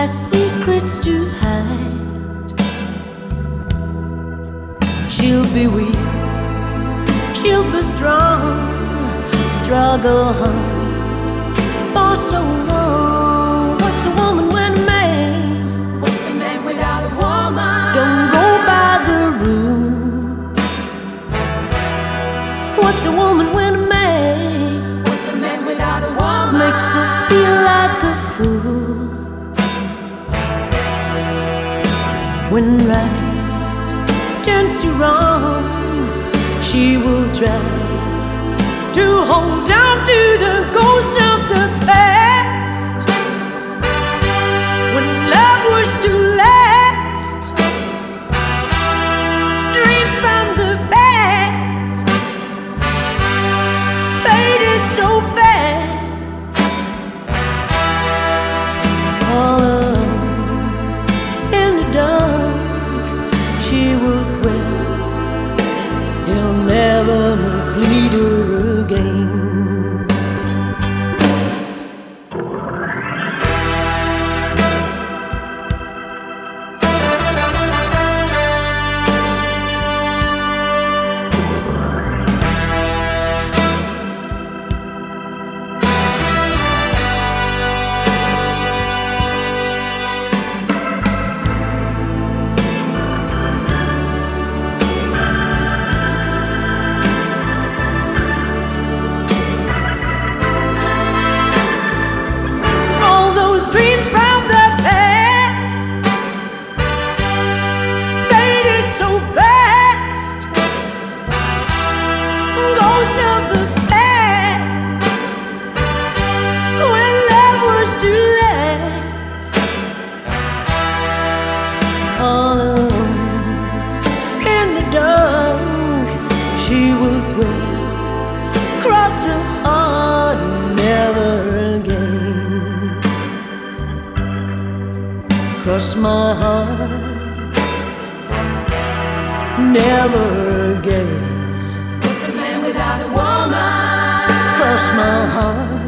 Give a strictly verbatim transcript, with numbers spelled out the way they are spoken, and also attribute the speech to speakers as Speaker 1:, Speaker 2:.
Speaker 1: has secrets to hide. She'll be weak, she'll be strong, struggle on for so long. What's a woman when a man?
Speaker 2: What's a man without a woman?
Speaker 1: Don't go by the rule. What's a woman when a man?
Speaker 2: What's a man without a woman?
Speaker 1: Makes her feel like a fool. When right turns to wrong, she will try to hold on to the ghost of the past. When love was to last, dreams from the past faded so fast. All alone in the dark, she will swear he'll never mislead her again. All alone in the dark, she will swear, cross her heart, never again. Cross my heart, never again.
Speaker 2: What's a man without a woman?
Speaker 1: Cross my heart,